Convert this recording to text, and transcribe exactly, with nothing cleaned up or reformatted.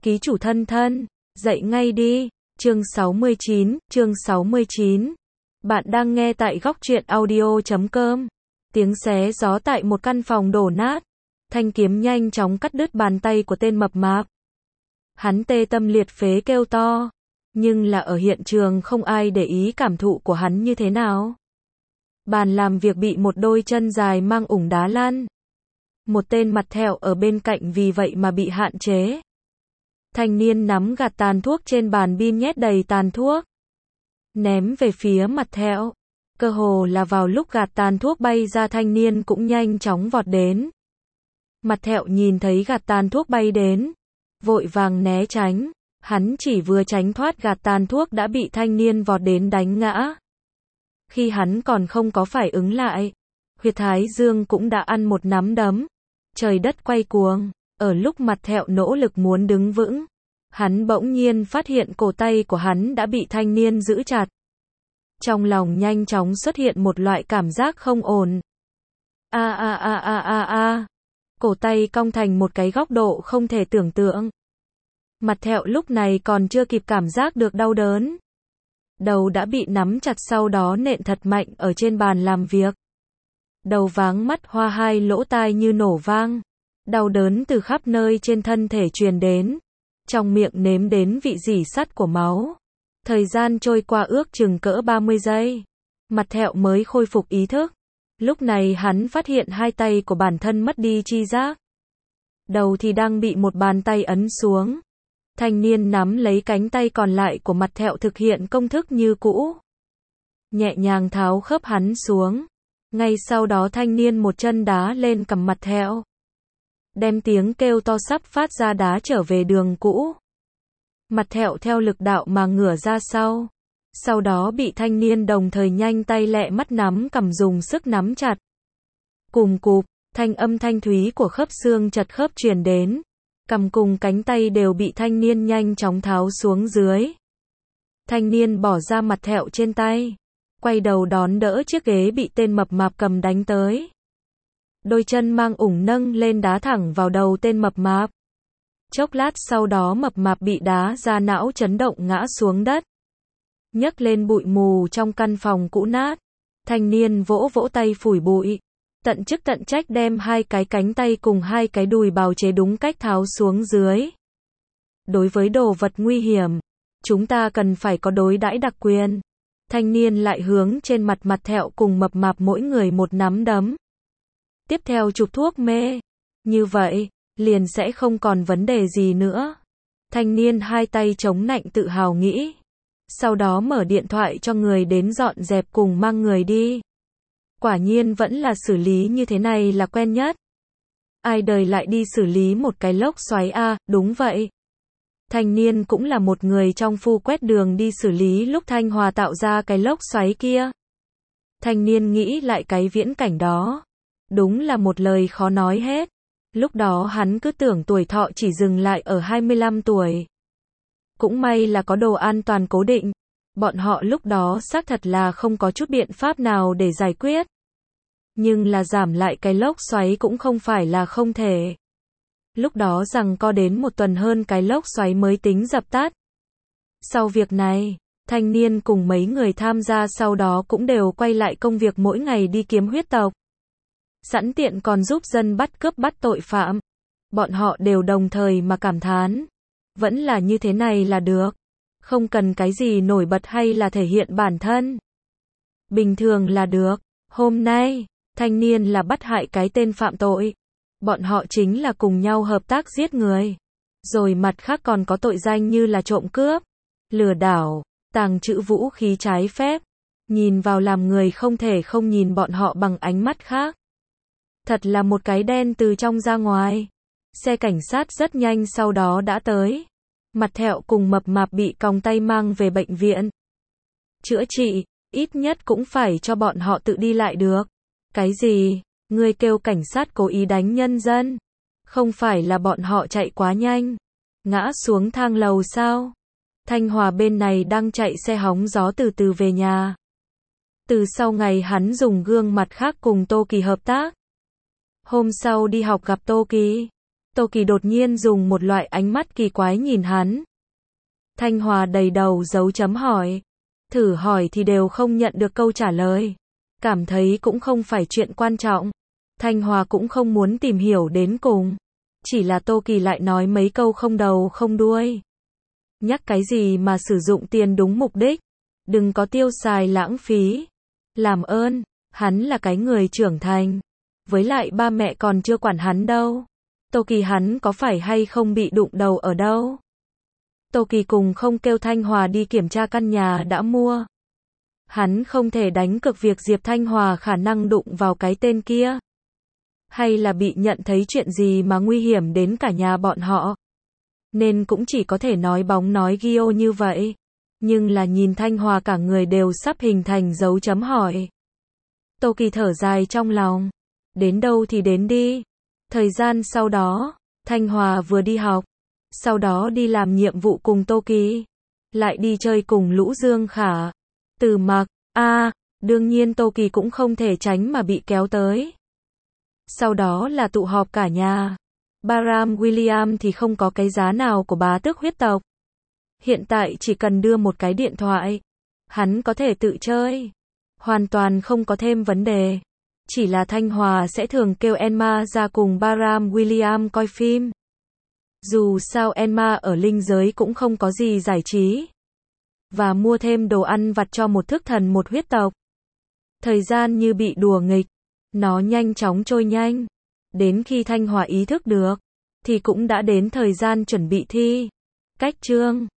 Ký chủ thân thân, dậy ngay đi. Chương sáu mươi chín, chương sáu mươi chín. Bạn đang nghe tại góc truyện audio chấm com. Tiếng xé gió tại một căn phòng đổ nát. Thanh kiếm nhanh chóng cắt đứt bàn tay của tên mập mạp. Hắn tê tâm liệt phế kêu to. Nhưng là ở hiện trường không ai để ý cảm thụ của hắn như thế nào. Bàn làm việc bị một đôi chân dài mang ủng đá lăn. Một tên mặt thẹo ở bên cạnh vì vậy mà bị hạn chế. Thanh niên nắm gạt tàn thuốc trên bàn bim nhét đầy tàn thuốc. Ném về phía mặt thẹo. Cơ hồ là vào lúc gạt tàn thuốc bay ra, thanh niên cũng nhanh chóng vọt đến. Mặt thẹo nhìn thấy gạt tàn thuốc bay đến. Vội vàng né tránh. Hắn chỉ vừa tránh thoát gạt tàn thuốc đã bị thanh niên vọt đến đánh ngã. Khi hắn còn không có phản ứng lại, huyệt thái dương cũng đã ăn một nắm đấm. Trời đất quay cuồng. Ở lúc mặt thẹo nỗ lực muốn đứng vững, hắn bỗng nhiên phát hiện cổ tay của hắn đã bị thanh niên giữ chặt. Trong lòng nhanh chóng xuất hiện một loại cảm giác không ổn. A a a a a a. Cổ tay cong thành một cái góc độ không thể tưởng tượng. Mặt thẹo lúc này còn chưa kịp cảm giác được đau đớn. Đầu đã bị nắm chặt, sau đó nện thật mạnh ở trên bàn làm việc. Đầu váng mắt hoa, hai lỗ tai như nổ vang. Đau đớn từ khắp nơi trên thân thể truyền đến. Trong miệng nếm đến vị rỉ sắt của máu. Thời gian trôi qua ước chừng cỡ ba mươi giây. Mặt thẹo mới khôi phục ý thức. Lúc này hắn phát hiện hai tay của bản thân mất đi chi giác. Đầu thì đang bị một bàn tay ấn xuống. Thanh niên nắm lấy cánh tay còn lại của mặt thẹo thực hiện công thức như cũ. Nhẹ nhàng tháo khớp hắn xuống. Ngay sau đó thanh niên một chân đá lên cằm mặt thẹo. Đem tiếng kêu to sắp phát ra đá trở về đường cũ. Mặt thẹo theo lực đạo mà ngửa ra sau. Sau đó bị thanh niên đồng thời nhanh tay lẹ mắt nắm cằm dùng sức nắm chặt. Cùm cụp, thanh âm thanh thúy của khớp xương chật khớp truyền đến. Cằm cùng cánh tay đều bị thanh niên nhanh chóng tháo xuống dưới. Thanh niên bỏ ra mặt thẹo trên tay. Quay đầu đón đỡ chiếc ghế bị tên mập mạp cầm đánh tới. Đôi chân mang ủng nâng lên đá thẳng vào đầu tên mập mạp. Chốc lát sau đó mập mạp bị đá ra não chấn động ngã xuống đất. Nhấc lên bụi mù trong căn phòng cũ nát. Thanh niên vỗ vỗ tay phủi bụi. Tận chức tận trách đem hai cái cánh tay cùng hai cái đùi bào chế đúng cách tháo xuống dưới. Đối với đồ vật nguy hiểm, chúng ta cần phải có đối đãi đặc quyền. Thanh niên lại hướng trên mặt mặt thẹo cùng mập mạp mỗi người một nắm đấm. Tiếp theo chụp thuốc mê. Như vậy, liền sẽ không còn vấn đề gì nữa. Thanh niên hai tay chống nạnh tự hào nghĩ. Sau đó mở điện thoại cho người đến dọn dẹp cùng mang người đi. Quả nhiên vẫn là xử lý như thế này là quen nhất. Ai đời lại đi xử lý một cái lốc xoáy a, à, đúng vậy. Thanh niên cũng là một người trong phu quét đường đi xử lý lúc Thanh Hòa tạo ra cái lốc xoáy kia. Thanh niên nghĩ lại cái viễn cảnh đó. Đúng là một lời khó nói hết. Lúc đó hắn cứ tưởng tuổi thọ chỉ dừng lại ở hai mươi lăm tuổi. Cũng may là có đồ an toàn cố định. Bọn họ lúc đó xác thật là không có chút biện pháp nào để giải quyết. Nhưng là giảm lại cái lốc xoáy cũng không phải là không thể. Lúc đó rằng có đến một tuần hơn cái lốc xoáy mới tính dập tắt. Sau việc này, thanh niên cùng mấy người tham gia sau đó cũng đều quay lại công việc mỗi ngày đi kiếm huyết tộc. Sẵn tiện còn giúp dân bắt cướp bắt tội phạm. Bọn họ đều đồng thời mà cảm thán. Vẫn là như thế này là được. Không cần cái gì nổi bật hay là thể hiện bản thân. Bình thường là được. Hôm nay, thanh niên là bắt hại cái tên phạm tội. Bọn họ chính là cùng nhau hợp tác giết người. Rồi mặt khác còn có tội danh như là trộm cướp, lừa đảo, tàng trữ vũ khí trái phép. Nhìn vào làm người không thể không nhìn bọn họ bằng ánh mắt khác. Thật là một cái đen từ trong ra ngoài. Xe cảnh sát rất nhanh sau đó đã tới. Mặt thẹo cùng mập mạp bị còng tay mang về bệnh viện. Chữa trị, ít nhất cũng phải cho bọn họ tự đi lại được. Cái gì? Ngươi kêu cảnh sát cố ý đánh nhân dân? Không phải là bọn họ chạy quá nhanh, ngã xuống thang lầu sao? Thanh Hòa bên này đang chạy xe hóng gió từ từ về nhà. Từ sau ngày hắn dùng gương mặt khác cùng Tô Kỳ hợp tác. Hôm sau đi học gặp Tô Kỳ. Tô Kỳ đột nhiên dùng một loại ánh mắt kỳ quái nhìn hắn. Thanh Hòa đầy đầu dấu chấm hỏi. Thử hỏi thì đều không nhận được câu trả lời. Cảm thấy cũng không phải chuyện quan trọng. Thanh Hòa cũng không muốn tìm hiểu đến cùng. Chỉ là Tô Kỳ lại nói mấy câu không đầu không đuôi. Nhắc cái gì mà sử dụng tiền đúng mục đích. Đừng có tiêu xài lãng phí. Làm ơn, hắn là cái người trưởng thành. Với lại ba mẹ còn chưa quản hắn đâu. Tô Kỳ hắn có phải hay không bị đụng đầu ở đâu. Tô Kỳ cùng không kêu Thanh Hòa đi kiểm tra căn nhà đã mua. Hắn không thể đánh cược việc Diệp Thanh Hòa khả năng đụng vào cái tên kia. Hay là bị nhận thấy chuyện gì mà nguy hiểm đến cả nhà bọn họ. Nên cũng chỉ có thể nói bóng nói gio như vậy. Nhưng là nhìn Thanh Hòa cả người đều sắp hình thành dấu chấm hỏi. Tô Kỳ thở dài trong lòng. Đến đâu thì đến đi. Thời gian sau đó, Thanh Hòa vừa đi học. Sau đó đi làm nhiệm vụ cùng Tô Kỳ. Lại đi chơi cùng Lũ Dương Khả. Từ Mặc, a à, đương nhiên Tô Kỳ cũng không thể tránh mà bị kéo tới. Sau đó là tụ họp cả nhà. Bahram William thì không có cái giá nào của bá tước huyết tộc. Hiện tại chỉ cần đưa một cái điện thoại. Hắn có thể tự chơi. Hoàn toàn không có thêm vấn đề. Chỉ là Thanh Hòa sẽ thường kêu Emma ra cùng Bahram William coi phim. Dù sao Emma ở linh giới cũng không có gì giải trí. Và mua thêm đồ ăn vặt cho một thức thần một huyết tộc. Thời gian như bị đùa nghịch. Nó nhanh chóng trôi nhanh. Đến khi Thanh Hòa ý thức được. Thì cũng đã đến thời gian chuẩn bị thi. Cách chương